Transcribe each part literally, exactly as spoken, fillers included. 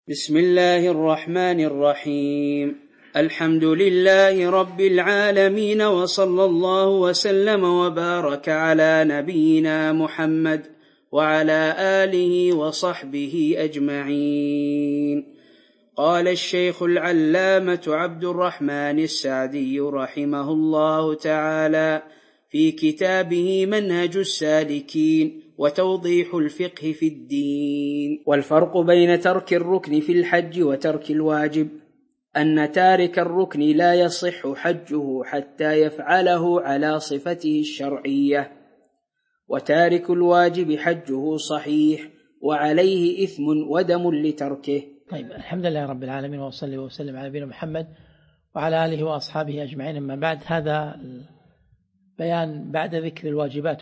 بسم الله الرحمن الرحيم. الحمد لله رب العالمين، وصلى الله وسلم وبارك على نبينا محمد وعلى آله وصحبه أجمعين. قال الشيخ العلامة عبد الرحمن السعدي رحمه الله تعالى في كتابه منهج السالكين وتوضيح الفقه في الدين: والفرق بين ترك الركن في الحج وترك الواجب أن تارك الركن لا يصح حجه حتى يفعله على صفته الشرعية، وتارك الواجب حجه صحيح وعليه إثم ودم لتركه. طيب، الحمد لله رب العالمين، وصلي وسلم على نبينا محمد وعلى آله وأصحابه أجمعين. أما بعد، هذا بيان بعد ذكر الواجبات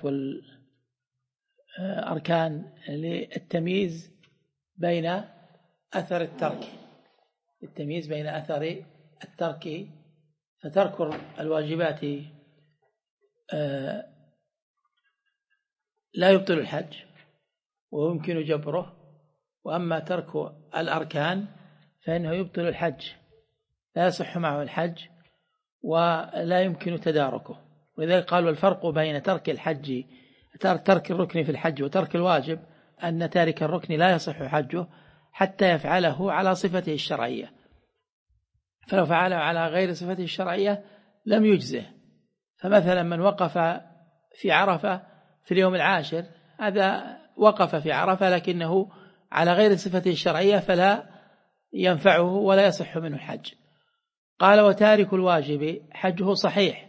والأركان للتمييز بين أثر الترك التمييز بين أثر الترك فترك الواجبات لا يبطل الحج ويمكن جبره، وأما ترك الأركان فإنه يبطل الحج، لا يصح معه الحج ولا يمكن تداركه. ولذلك قالوا الفرق بين ترك الحج ترك الركن في الحج وترك الواجب أن تارك الركن لا يصح حجه حتى يفعله على صفته الشرعية، فلو فعله على غير صفته الشرعية لم يجزه. فمثلا من وقف في عرفة في اليوم العاشر، هذا وقف في عرفة لكنه على غير صفته الشرعية فلا ينفعه ولا يصح منه الحج. قال وتارك الواجب حجه صحيح،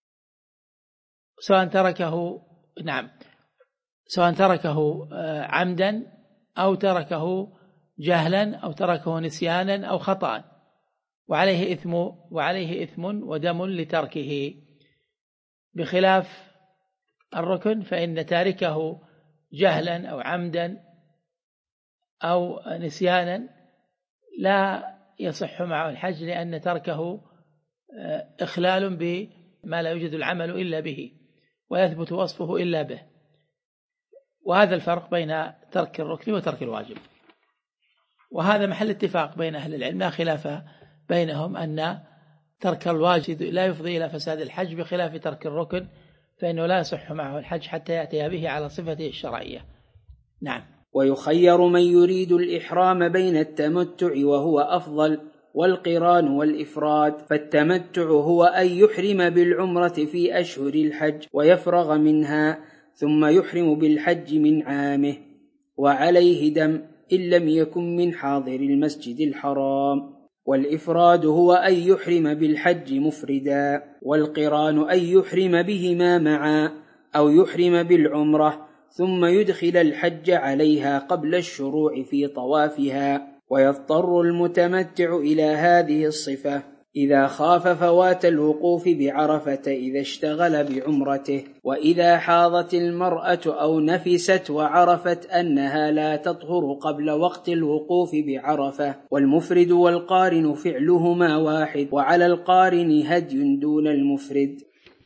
سواء تركه نعم سواء تركه عمدا أو تركه جهلا أو تركه نسيانا أو خطأ، وعليه إثم وعليه إثم ودم لتركه، بخلاف الركن فإن تاركه جهلا أو عمدا أو نسيانا لا يصح معه الحج، لأن تركه إخلال بما لا يوجد العمل إلا به ويثبت وصفه إلا به. وهذا الفرق بين ترك الركن وترك الواجب، وهذا محل اتفاق بين أهل العلم، لا خلاف بينهم أن ترك الواجب لا يفضي إلى فساد الحج، بخلاف ترك الركن فإنه لا يصح معه الحج حتى يأتي به على صفته الشرعية. نعم. ويخير من يريد الإحرام بين التمتع وهو أفضل والقران والإفراد، فالتمتع هو أن يحرم بالعمرة في أشهر الحج ويفرغ منها ثم يحرم بالحج من عامه، وعليه دم إن لم يكن من حاضر المسجد الحرام. والإفراد هو أن يحرم بالحج مفردا، والقران أن يحرم بهما معا أو يحرم بالعمرة ثم يدخل الحج عليها قبل الشروع في طوافها. ويضطر المتمتع إلى هذه الصفة إذا خاف فوات الوقوف بعرفة إذا اشتغل بعمرته، وإذا حاضت المرأة أو نفست وعرفت أنها لا تطهر قبل وقت الوقوف بعرفة. والمفرد والقارن فعلهما واحد، وعلى القارن هدي دون المفرد.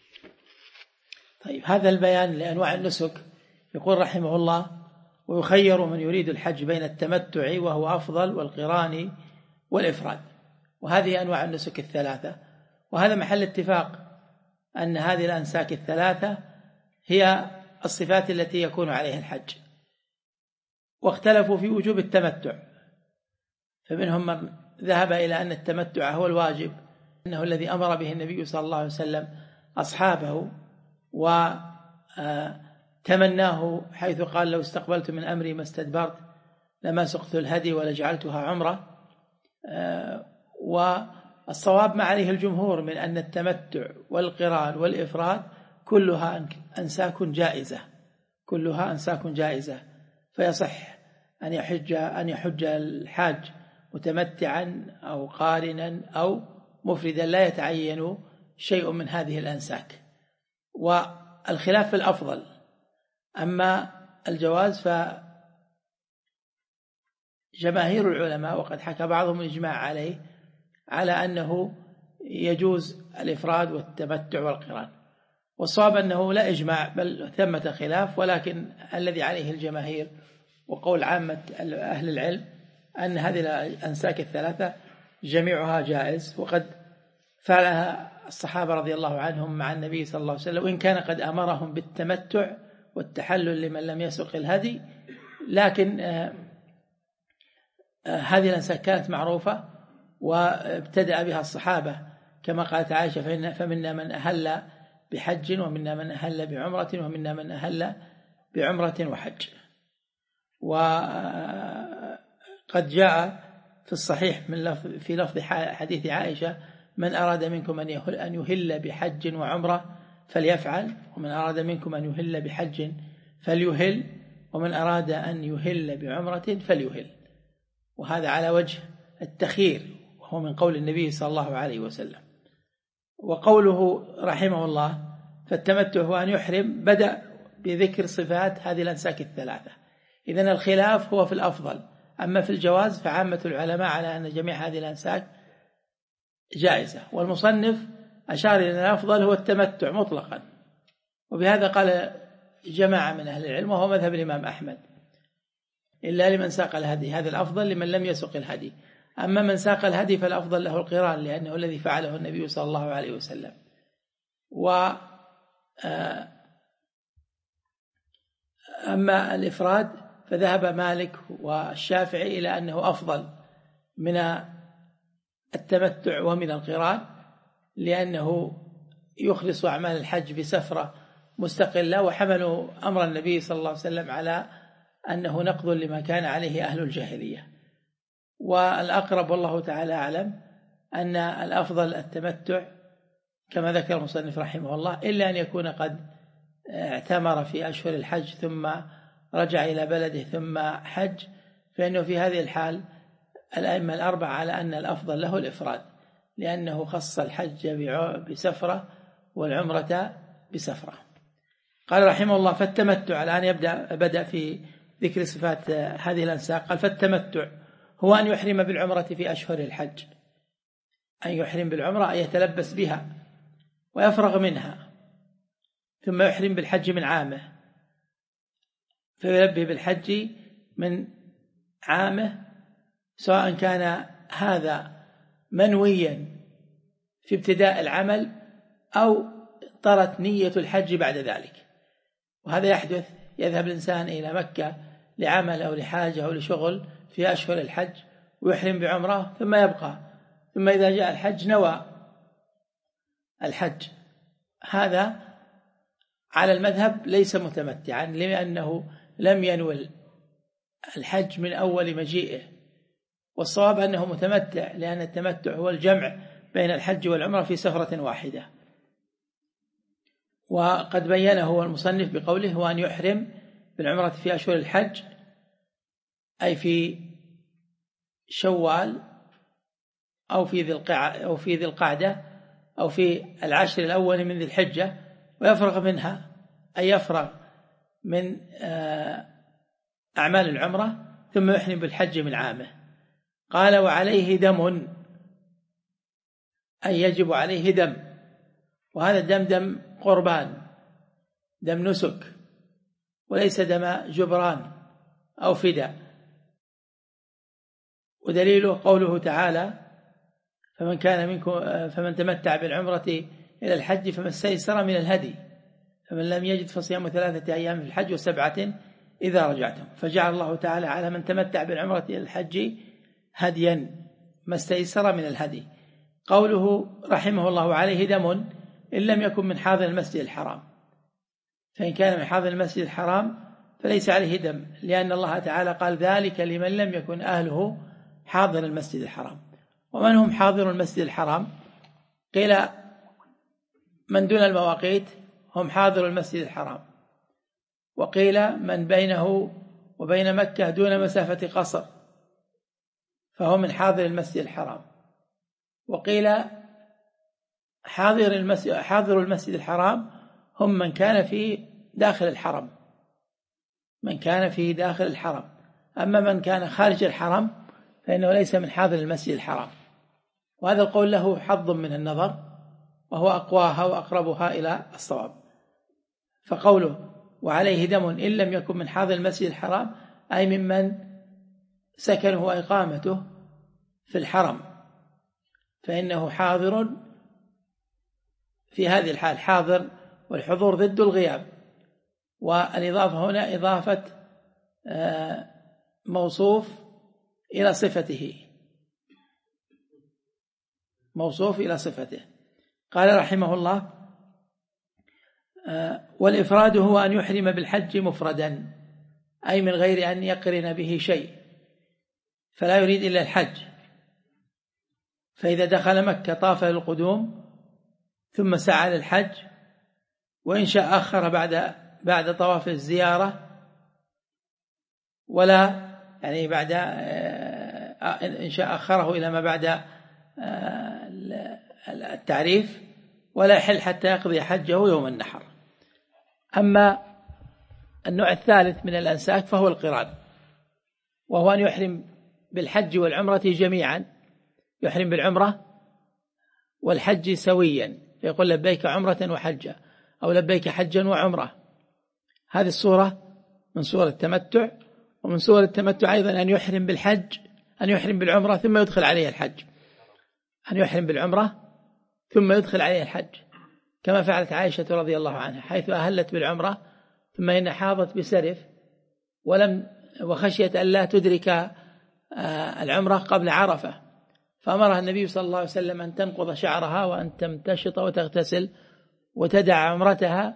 طيب، هذا البيان لأنواع النسك. يقول رحمه الله: ويخير من يريد الحج بين التمتع وهو أفضل والقران والإفراد. وهذه أنواع النسك الثلاثة، وهذا محل اتفاق أن هذه الأنساك الثلاثة هي الصفات التي يكون عليها الحج. واختلفوا في وجوب التمتع، فمنهم من ذهب إلى أن التمتع هو الواجب، أنه الذي أمر به النبي صلى الله عليه وسلم أصحابه وتمناه، حيث قال: لو استقبلت من أمري ما استدبرت لما سقت الهدي ولجعلتها عمرة. والصواب ما عليه الجمهور من أن التمتع والقران والإفراد كلها أنساك جائزة كلها أنساك جائزة فيصح أن يحج أن يحج الحاج متمتعا أو قارنا أو مفردا، لا يتعين شيء من هذه الأنساك. والخلاف في الأفضل. أما الجواز فجماهير العلماء، وقد حكى بعضهم الإجماع عليه، على أنه يجوز الإفراد والتمتع والقران. والصواب أنه لا إجماع بل ثمة خلاف، ولكن الذي عليه الجماهير وقول عامة أهل العلم أن هذه الأنساك الثلاثة جميعها جائز، وقد فعلها الصحابة رضي الله عنهم مع النبي صلى الله عليه وسلم، وإن كان قد أمرهم بالتمتع والتحلل لمن لم يسق الهدي، لكن آه آه هذه الأنساك كانت معروفة وابتدأ بها الصحابة، كما قالت عائشة فمنا من أهل بحج ومنا من أهل بعمرة ومنا من أهل بعمرة وحج. وقد جاء في الصحيح من لفظ في لفظ حديث عائشة من أراد منكم أن يهل بحج وعمرة فليفعل، ومن أراد منكم أن يهل بحج فليهل، ومن أراد أن يهل بعمرة فليهل. وهذا على وجه التخيير، وهو من قول النبي صلى الله عليه وسلم. وقوله رحمه الله فالتمتع هو أن يحرم، بدأ بذكر صفات هذه الأنساك الثلاثة. إذن الخلاف هو في الأفضل، أما في الجواز فعامة العلماء على أن جميع هذه الأنساك جائزة، والمصنف أشار إلى أن الأفضل هو التمتع مطلقا، وبهذا قال جماعة من أهل العلم وهو مذهب الإمام أحمد، إلا لمن ساق الهدي، هذا الأفضل لمن لم يسق الهدي. أما من ساق الهدي فالأفضل له القران، لأنه الذي فعله النبي صلى الله عليه وسلم. و أما الإفراد فذهب مالك والشافعي إلى أنه أفضل من التمتع ومن القران، لأنه يخلص أعمال الحج بسفرة مستقلة، وحملوا أمر النبي صلى الله عليه وسلم على أنه نقض لما كان عليه أهل الجاهلية. والأقرب والله تعالى أعلم أن الأفضل التمتع كما ذكر المصنف رحمه الله، إلا أن يكون قد اعتمر في أشهر الحج ثم رجع إلى بلده ثم حج، فإنه في هذه الحال الأئمة الأربعة على أن الأفضل له الإفراد، لأنه خص الحج بسفرة والعمرة بسفرة. قال رحمه الله فالتمتع، الآن يبدأ بدأ في ذكر صفات هذه الأنساك. قال فالتمتع هو أن يحرم بالعمرة في أشهر الحج، أن يحرم بالعمرة أن يتلبس بها ويفرغ منها، ثم يحرم بالحج من عامه، فيلبي بالحج من عامه، سواء كان هذا منويا في ابتداء العمل أو طرت نية الحج بعد ذلك. وهذا يحدث، يذهب الإنسان إلى مكة لعمل أو لحاجة أو لشغل في أشهر الحج ويحرم بعمرة ثم يبقى، ثم إذا جاء الحج نوى الحج، هذا على المذهب ليس متمتعا، لأنه لم ينوي الحج من أول مجيئه، والصواب أنه متمتع، لأن التمتع هو الجمع بين الحج والعمرة في سفرة واحدة. وقد بينه المصنف بقوله هو أن يحرم بالعمرة في أشهر الحج، أي في شوال أو في ذي القعدة أو في ذي القعدة أو في العشر الأول من ذي الحجة، ويفرغ منها، أي يفرغ من أعمال العمرة ثم يحرم بالحج من عامه. قال وعليه دم، أي يجب عليه دم، وهذا الدم دم قربان، دم نسك، وليس دم جبران أو فداء. ودليله قوله تعالى فمن كان منكم فمن تمتع بالعمرة إلى الحج فما استيسر من الهدي، فمن لم يجد فصيام ثلاثة أيام في الحج وسبعة إذا رجعتم. فجعل الله تعالى على من تمتع بالعمرة إلى الحج هديا ما استيسر من الهدي. قوله رحمه الله عليه دم إن لم يكن من حاضر المسجد الحرام، فإن كان من حاضر المسجد الحرام فليس عليه دم، لأن الله تعالى قال ذلك لمن لم يكن أهله حاضر المسجد الحرام. ومن هم حاضر المسجد الحرام؟ قيل من دون المواقيت هم حاضر المسجد الحرام، وقيل من بينه وبين مكة دون مسافة قصر فهو من حاضر المسجد الحرام، وقيل حاضر المسجد حاضر المسجد الحرام هم من كان في داخل الحرم، من كان في داخل الحرم. أما من كان خارج الحرم فإنه ليس من حاضر المسجد الحرام. وهذا القول له حظ من النظر، وهو أقواها وأقربها إلى الصواب. فقوله وعليه دم إن لم يكن من حاضر المسجد الحرام أي ممن سكنه وإقامته في الحرم، فإنه حاضر في هذه الحال، حاضر، والحضور ضد الغياب. والإضافة هنا إضافة موصوف إلى صفته، موصوف إلى صفته. قال رحمه الله: والإفراد هو أن يحرم بالحج مفردا، أي من غير أن يقرن به شيء، فلا يريد إلا الحج. فإذا دخل مكة طاف للقدوم ثم سعى للحج، وإن شاء أخر بعد بعد طواف الزيارة، ولا يعني بعد إن شاء أخره إلى ما بعد التعريف، ولا يحل حتى يقضي حجه يوم النحر. أما النوع الثالث من الأنساك فهو القران، وهو أن يحرم بالحج والعمرة جميعا، يحرم بالعمرة والحج سويا، فيقول لبيك عمرة وحجة، أو لبيك حجا وعمرة. هذه الصورة من صور التمتع. ومن صور التمتع أيضا أن يحرم بالحج، أن يحرم بالعمرة ثم يدخل عليه الحج، أن يحرم بالعمرة ثم يدخل عليه الحج، كما فعلت عائشة رضي الله عنها، حيث أهلت بالعمرة ثم إن حاضت بسرف، ولم وخشيت أن لا تدرك العمرة قبل عرفة، فأمرها النبي صلى الله عليه وسلم أن تنقض شعرها وأن تمتشط وتغتسل وتدع عمرتها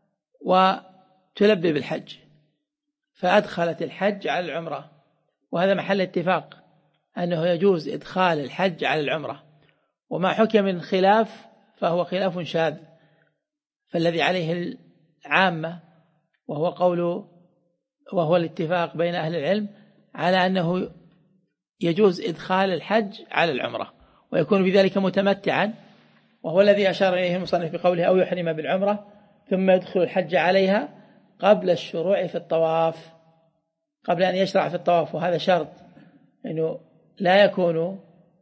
وتلبي بالحج، فأدخلت الحج على العمرة. وهذا محل اتفاق أنه يجوز إدخال الحج على العمرة، وما حكي من خلاف فهو خلاف شاذ، فالذي عليه العامة وهو قول وهو الاتفاق بين أهل العلم على أنه يجوز إدخال الحج على العمرة، ويكون بذلك متمتعا، وهو الذي أشار إليه المصنف بقوله: أو يحرم بالعمرة ثم يدخل الحج عليها قبل الشروع في الطواف، قبل أن يشرع في الطواف. وهذا شرط، أنه لا يكون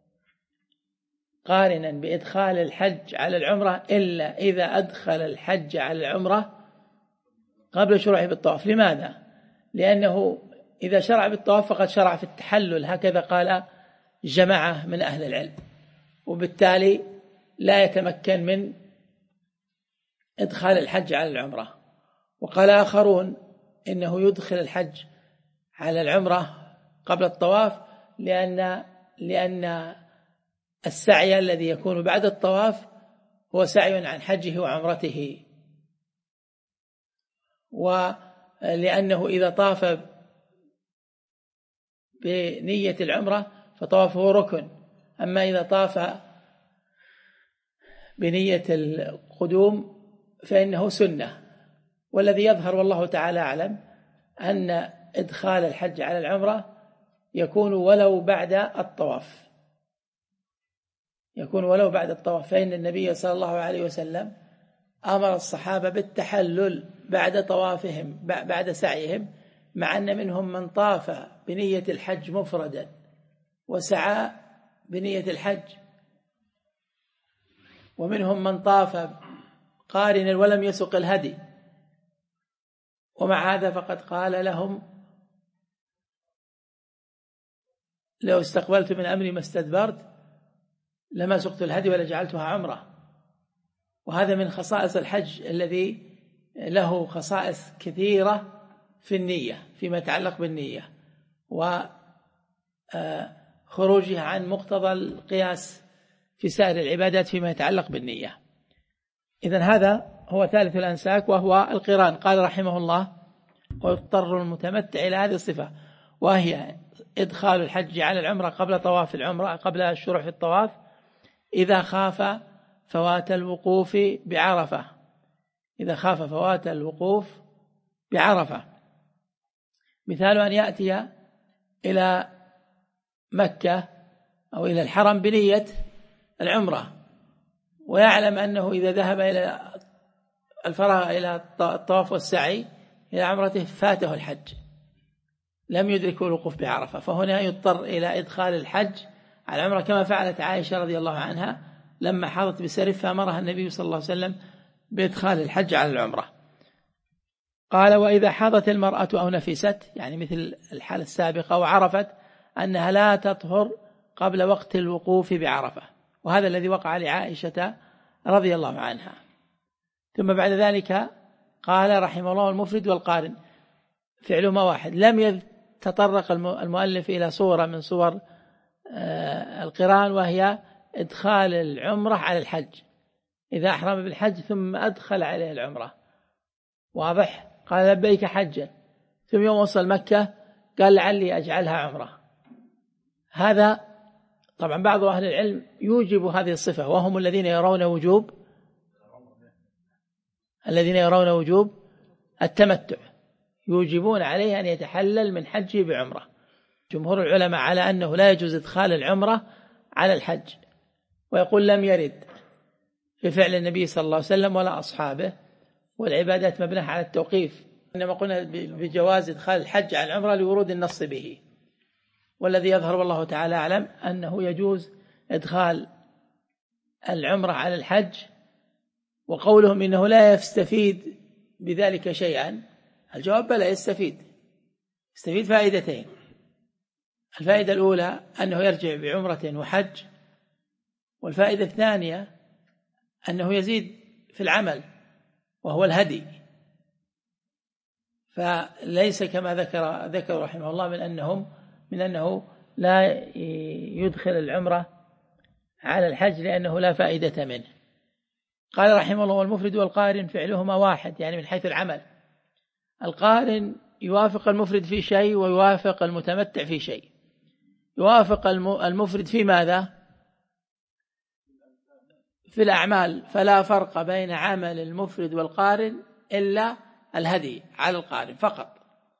قارنا بإدخال الحج على العمرة إلا إذا أدخل الحج على العمرة قبل الشروع في الطواف. لماذا؟ لأنه إذا شرع بالطواف فقد شرع في التحلل، هكذا قال جماعة من أهل العلم، وبالتالي لا يتمكن من إدخال الحج على العمرة. وقال آخرون إنه يدخل الحج على العمرة قبل الطواف، لأن لأن السعي الذي يكون بعد الطواف هو سعي عن حجه وعمرته، ولأنه إذا طاف بنية العمرة فطوافه ركن، أما إذا طاف بنية القدوم فإنه سنة. والذي يظهر والله تعالى أعلم أن إدخال الحج على العمرة يكون ولو بعد الطواف، يكون ولو بعد الطواف، فإن النبي صلى الله عليه وسلم أمر الصحابة بالتحلل بعد طوافهم بعد سعيهم، مع أن منهم من طاف بنية الحج مفردا وسعى بنية الحج، ومنهم من طاف قارنا ولم يسق الهدي، ومع هذا فقد قال لهم: لو استقبلت من أمري ما استدبرت لما سقت الهدي ولا جعلتها عمرة. وهذا من خصائص الحج الذي له خصائص كثيرة في النية، فيما يتعلق بالنية وخروجها عن مقتضى القياس في سائر العبادات فيما يتعلق بالنية. إذن هذا هو ثالث الأنساك وهو القران. قال رحمه الله: ويضطر المتمتع إلى هذه الصفة، وهي إدخال الحج على العمرة قبل طواف العمرة، قبل الشروع في الطواف، إذا خاف فوات الوقوف بعرفة، إذا خاف فوات الوقوف بعرفة. مثال أن يأتي إلى مكة أو إلى الحرم بنية العمرة، ويعلم أنه إذا ذهب إلى الفراغ إلى الطواف والسعي إلى عمرته فاته الحج، لم يدرك الوقوف بعرفة، فهنا يضطر إلى إدخال الحج على العمرة، كما فعلت عائشة رضي الله عنها لما حاضت بسرف فأمرها النبي صلى الله عليه وسلم بإدخال الحج على العمرة. قال: وإذا حاضت المرأة أو نفست، يعني مثل الحالة السابقة، وعرفت أنها لا تطهر قبل وقت الوقوف بعرفة، وهذا الذي وقع لعائشة رضي الله عنها. ثم بعد ذلك قال رحمه الله المفرد والقارن فعلهما واحد. لم يتطرق المؤلف إلى صورة من صور القران، وهي إدخال العمرة على الحج، إذا أحرم بالحج ثم أدخل عليه العمرة، واضح؟ قال لبيك حجا، ثم يوم وصل مكة قال لعلي أجعلها عمرة. هذا طبعا بعض أهل العلم يوجب هذه الصفة، وهم الذين يرون وجوب الذين يرون وجوب التمتع، يوجبون عليه أن يتحلل من حجه بعمرة. جمهور العلماء على أنه لا يجوز إدخال العمرة على الحج، ويقول لم يرد في فعل النبي صلى الله عليه وسلم ولا أصحابه، والعبادات مبناها على التوقيف، إنما قلنا بجواز إدخال الحج على العمرة لورود النص به. والذي يظهر والله تعالى أعلم أنه يجوز إدخال العمرة على الحج، وقولهم إنه لا يستفيد بذلك شيئا، الجواب بلى يستفيد، يستفيد فائدتين. الفائدة الأولى أنه يرجع بعمرة وحج، والفائدة الثانية أنه يزيد في العمل وهو الهدي، فليس كما ذكر ذكر رحمه الله من أنهم من أنه لا يدخل العمرة على الحج لأنه لا فائدة منه. قال رحمه الله والمفرد والقارن فعلهما واحد، يعني من حيث العمل. القارن يوافق المفرد في شيء ويوافق المتمتع في شيء. يوافق المفرد في ماذا؟ في الأعمال، فلا فرق بين عمل المفرد والقارن إلا الهدي على القارن فقط.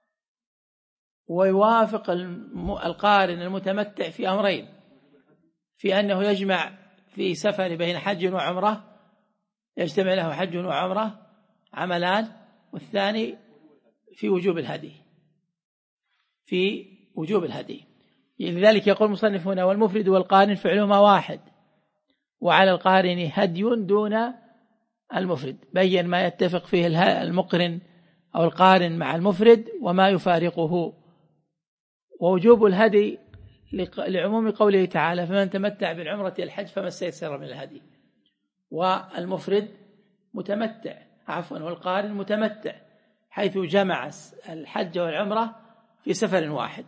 ويوافق القارن المتمتع في أمرين، في أنه يجمع في سفر بين حج وعمرة، يجتمع له حج وعمرة عملان، والثاني في وجوب الهدي في وجوب الهدي. لذلك يقول المصنف هنا والمفرد والقارن فعلهما واحد، وعلى القارن هدي دون المفرد. بين ما يتفق فيه المقرن أو القارن مع المفرد وما يفارقه. ووجوب الهدي لعموم قوله تعالى فمن تمتع بالعمرة الحج فما استيسر من الهدي، والمفرد متمتع عفوا والقارن متمتع، حيث جمع الحج والعمرة في سفر واحد.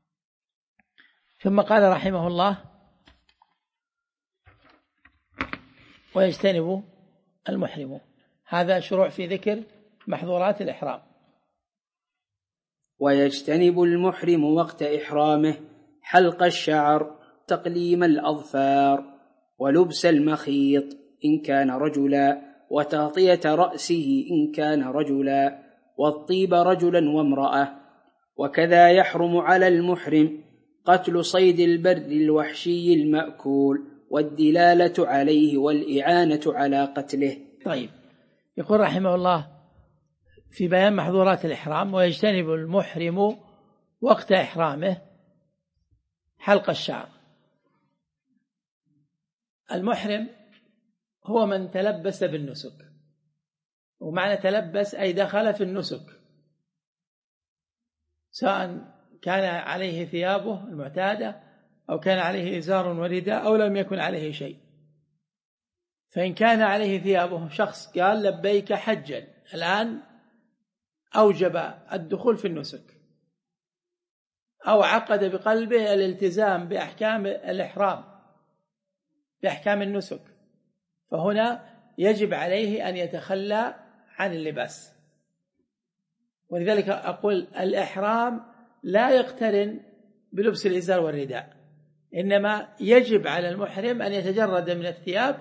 ثم قال رحمه الله ويجتنب المحرم. هذا شروع في ذكر محظورات الإحرام. ويجتنب المحرم وقت إحرامه حلق الشعر، تقليم الأظفار، ولبس المخيط إن كان رجلا، وتغطية رأسه إن كان رجلا، والطيب رجلا وامرأة. وكذا يحرم على المحرم قتل صيد البر الوحشي المأكول، والدلالة عليه والإعانة على قتله. طيب، يقول رحمه الله في بيان محظورات الإحرام ويجتنب المحرم وقت إحرامه حلق الشعر. المحرم هو من تلبس بالنسك، ومعنى تلبس أي دخل في النسك، سواء كان عليه ثيابه المعتادة أو كان عليه إزار ورداء أو لم يكن عليه شيء. فإن كان عليه ثيابه، شخص قال لبيك حجا، الآن أوجب الدخول في النسك أو عقد بقلبه الالتزام بأحكام الإحرام بأحكام النسك، فهنا يجب عليه أن يتخلى عن اللباس. ولذلك أقول الإحرام لا يقترن بلبس الإزار والرداء، إنما يجب على المحرم أن يتجرد من الثياب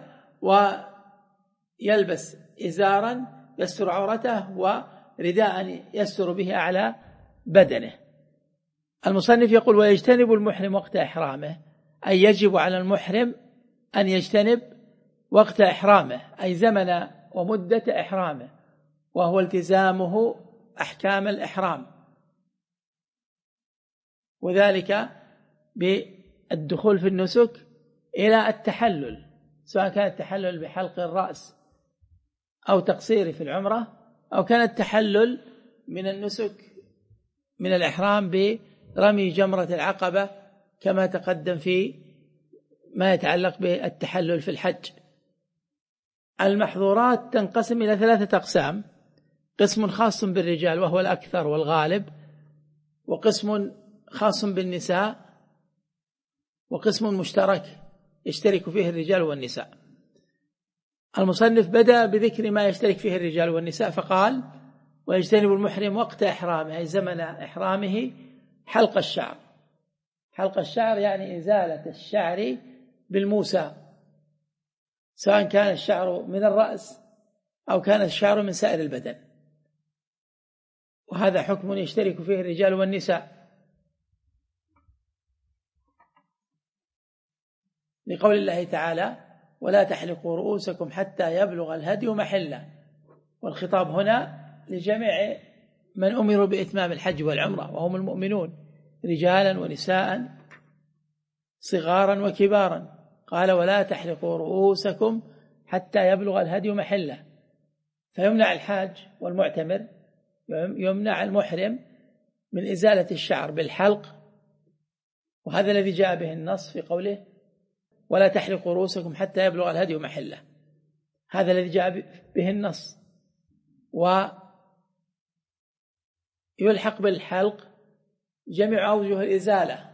ويلبس إزارا يستر عورته ورداء يستر به على بدنه. المصنف يقول ويجتنب المحرم وقت إحرامه، أي يجب على المحرم أن يجتنب وقت إحرامه، أي زمن ومدة إحرامه، وهو التزامه أحكام الإحرام، وذلك بالدخول في النسك إلى التحلل، سواء كان التحلل بحلق الرأس أو تقصير في العمرة، أو كان التحلل من النسك من الإحرام برمي جمرة العقبة كما تقدم في ما يتعلق بالتحلل في الحج. المحظورات تنقسم إلى ثلاثة أقسام: قسم خاص بالرجال وهو الأكثر والغالب، وقسم خاص بالنساء، وقسم مشترك يشترك فيه الرجال والنساء. المصنف بدأ بذكر ما يشترك فيه الرجال والنساء فقال: ويجتنب المحرم وقت إحرامه، أي زمن إحرامه، حلق الشعر. حلق الشعر يعني إزالة الشعر بالموسى، سواء كان الشعر من الرأس أو كان الشعر من سائر البدن، وهذا حكم يشترك فيه الرجال والنساء، لقول الله تعالى: ولا تحلقوا رؤوسكم حتى يبلغ الهدي محله. والخطاب هنا لجميع من أمروا بإتمام الحج والعمرة وهم المؤمنون رجالا ونساء صغارا وكبارا. قال: ولا تحلقوا رؤوسكم حتى يبلغ الهدي محله. فيمنع الحاج والمعتمر، يمنع المحرم من إزالة الشعر بالحلق، وهذا الذي جاء به النص في قوله: ولا تحلقوا رؤوسكم حتى يبلغ الهدي محله. هذا الذي جاء به النص. ويلحق بالحلق جميع أوجه الإزالة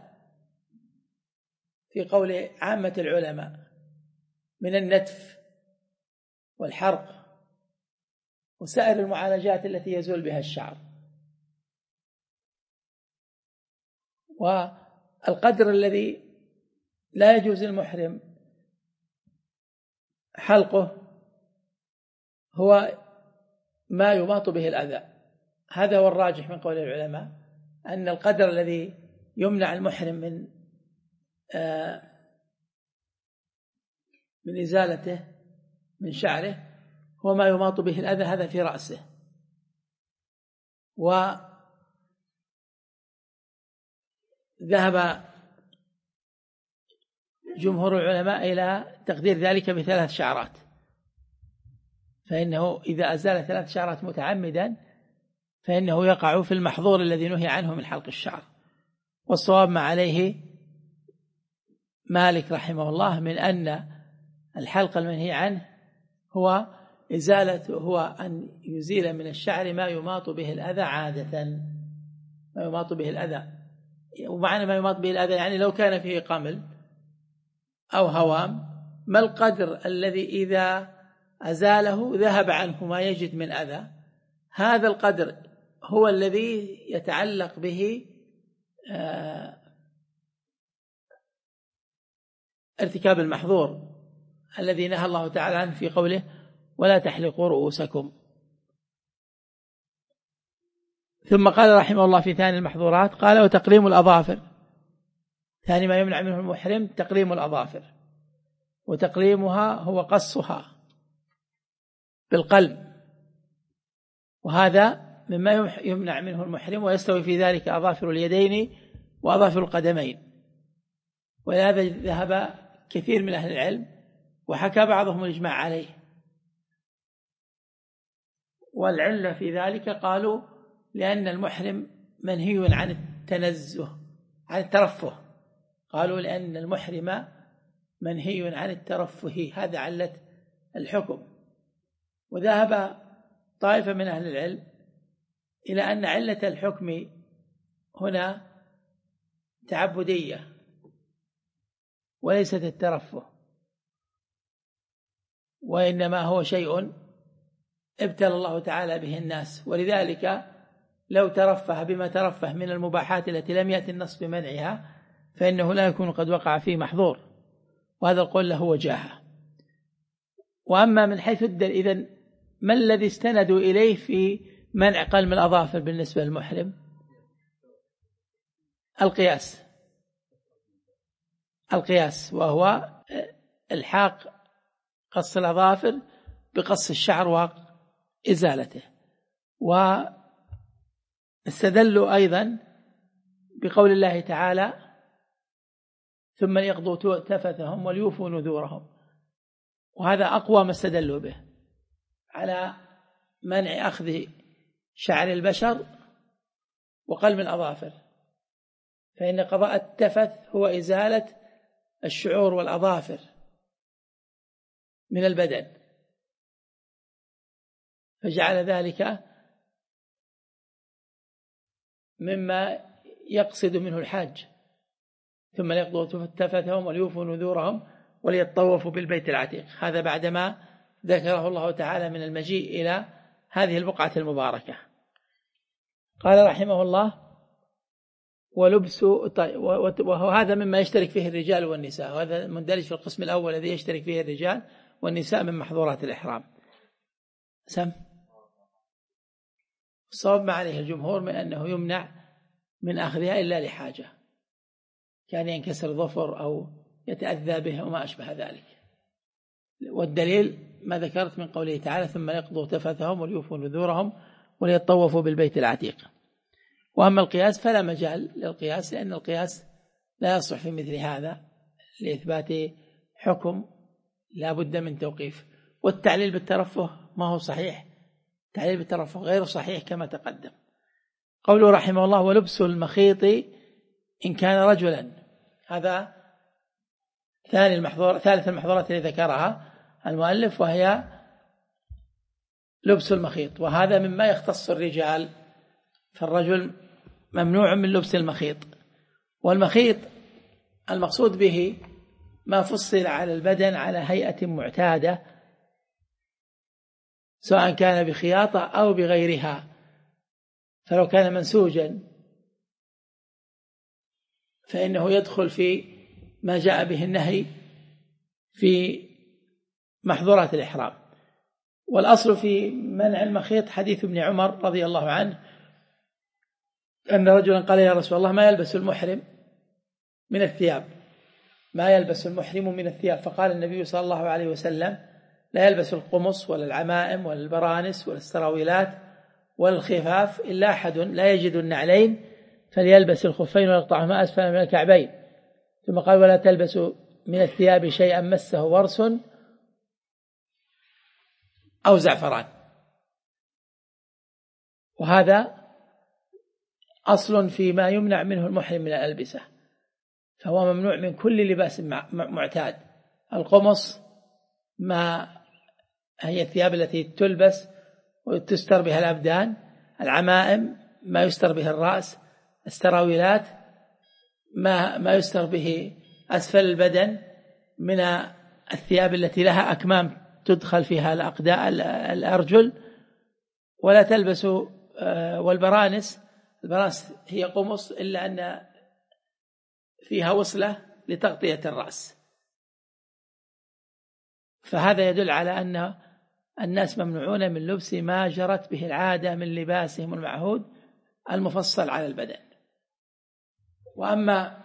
في قول عامة العلماء من النتف والحرق وسائر المعالجات التي يزول بها الشعر. والقدر الذي لا يجوز المحرم حلقه هو ما يماط به الأذى. هذا هو الراجح من قول العلماء، أن القدر الذي يمنع المحرم من آه من إزالته من شعره هو ما يماط به الأذى، هذا في رأسه. وذهب جمهور العلماء إلى تقدير ذلك بثلاث شعرات، فإنه إذا أزال ثلاث شعرات متعمدا فإنه يقع في المحظور الذي نهي عنه من حلق الشعر. والصواب ما عليه مالك رحمه الله من أن الحلق المنهي عنه هو إزالة هو أن يزيل من الشعر ما يماط به الأذى عادة، ما يماط به الأذى. ومعنى ما يماط به الأذى يعني لو كان فيه قمل أو هوام، ما القدر الذي إذا أزاله ذهب عنه ما يجد من أذى؟ هذا القدر هو الذي يتعلق به آه ارتكاب المحظور الذي نهى الله تعالى عنه في قوله: ولا تحلقوا رؤوسكم. ثم قال رحمه الله في ثاني المحظورات، قال: وتقليم الأظافر. ثاني ما يمنع منه المحرم تقليم الأظافر، وتقليمها هو قصها بالقلم، وهذا مما يمنع منه المحرم، ويستوي في ذلك أظافر اليدين وأظافر القدمين. ولهذا ذهب كثير من أهل العلم وحكى بعضهم الإجماع عليه. والعلة في ذلك قالوا لأن المحرم منهي عن التنزه عن الترفه، قالوا لأن المحرم منهي عن الترفه، هذا علة الحكم. وذهب طائفة من أهل العلم إلى أن علة الحكم هنا تعبدية وليست الترفه، وإنما هو شيء ابتلى الله تعالى به الناس. ولذلك لو ترفه بما ترفه من المباحات التي لم يأتي النص بمنعها فإنه لا يكون قد وقع فيه محظور، وهذا القول له وجاهة. وأما من حيث الدل، إذن ما الذي استندوا إليه في منع قلم الأظافر بالنسبة للمحرم؟ القياس القياس وهو الحاق قص الأظافر بقص الشعر وإزالته. واستدلوا أيضا بقول الله تعالى: ثم يقضوا تفثهم وليوفوا نذورهم، وهذا أقوى ما استدلوا به على منع أخذ شعر البشر وقلم الأظافر، فإن قضاء التفث هو إزالة الشعور والأظافر من البدن، فجعل ذلك مما يقصد منه الحاج. ثم ليقضوا تفثهم وليوفوا نذورهم وليطوفوا بالبيت العتيق. هذا بعدما ذكره الله تعالى من المجيء إلى هذه البقعة المباركة. قال رحمه الله: ولبس، وهذا مما يشترك فيه الرجال والنساء، وهذا مندرج في القسم الأول الذي يشترك فيه الرجال والنساء من محظورات الإحرام. سم الصواب ما عليه الجمهور من أنه يمنع من أخذها إلا لحاجة، كان ينكسر ظفر أو يتأذى به وما أشبه ذلك. والدليل ما ذكرت من قوله تعالى: ثم يقضوا تفثهم وليوفوا نذورهم وليطوفوا بالبيت العتيق. وأما القياس فلا مجال للقياس، لأن القياس لا يصح في مثل هذا لإثبات حكم لا بد من توقيف. والتعليل بالترفه ما هو صحيح، التعليل بالترفه غير صحيح كما تقدم. قوله رحمه الله: ولبس المخيط إن كان رجلا. هذا ثاني المحظور ثالث المحظورات التي ذكرها المؤلف، وهي لبس المخيط، وهذا مما يختص الرجال، فالرجل ممنوع من لبس المخيط. والمخيط المقصود به ما فصل على البدن على هيئة معتادة، سواء كان بخياطة أو بغيرها. فلو كان منسوجا فإنه يدخل في ما جاء به النهي في محظورات الإحرام. والأصل في منع المخيط حديث ابن عمر رضي الله عنه أن رجلا قال: يا رسول الله، ما يلبس المحرم من الثياب، ما يلبس المحرم من الثياب. فقال النبي صلى الله عليه وسلم: لا يلبس القمص ولا العمائم ولا البرانس ولا السراويلات ولا الخفاف إلا أحد لا يجد النعلين فليلبس الخفين ويقطعهما أسفل من الكعبين. ثم قال: ولا تلبسوا من الثياب شيئا مسه ورس أو زعفران. وهذا أصل فيما يمنع منه المحرم من الألبسة، فهو ممنوع من كل لباس معتاد. القمص ما هي الثياب التي تلبس وتستر بها الأبدان، العمائم ما يستر به الرأس، السراويلات ما ما يستر به أسفل البدن من الثياب التي لها أكمام تدخل فيها الأقداء الأرجل. ولا تلبسوا والبرانس، البرانس هي قمص إلا أن فيها وصلة لتغطية الرأس. فهذا يدل على أن الناس ممنوعون من لبس ما جرت به العادة من لباسهم المعهود المفصل على البدن. وأما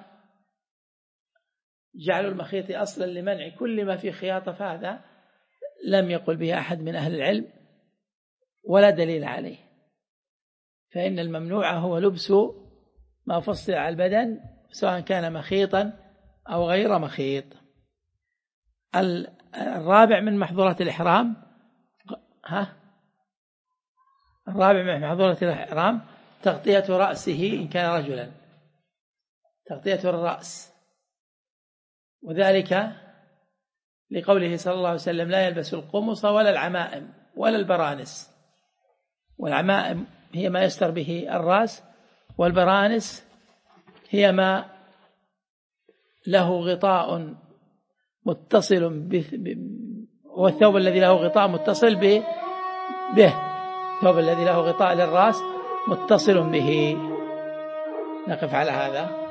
جعل المخيط أصلا لمنع كل ما فيه خياطة فهذا لم يقل به أحد من أهل العلم ولا دليل عليه، فإن الممنوع هو لبس ما فصل على البدن سواء كان مخيطا أو غير مخيط. الرابع من محظورات الإحرام ها الرابع من محظورات الإحرام تغطية رأسه إن كان رجلا، تغطية الرأس، وذلك لقوله صلى الله عليه وسلم: لا يلبس القمص ولا العمائم ولا البرانس. والعمائم هي ما يستر به الرأس، والبرانس هي ما له غطاء متصل به، والثوب الذي له غطاء متصل به به الثوب الذي له غطاء للرأس متصل به. نقف على هذا.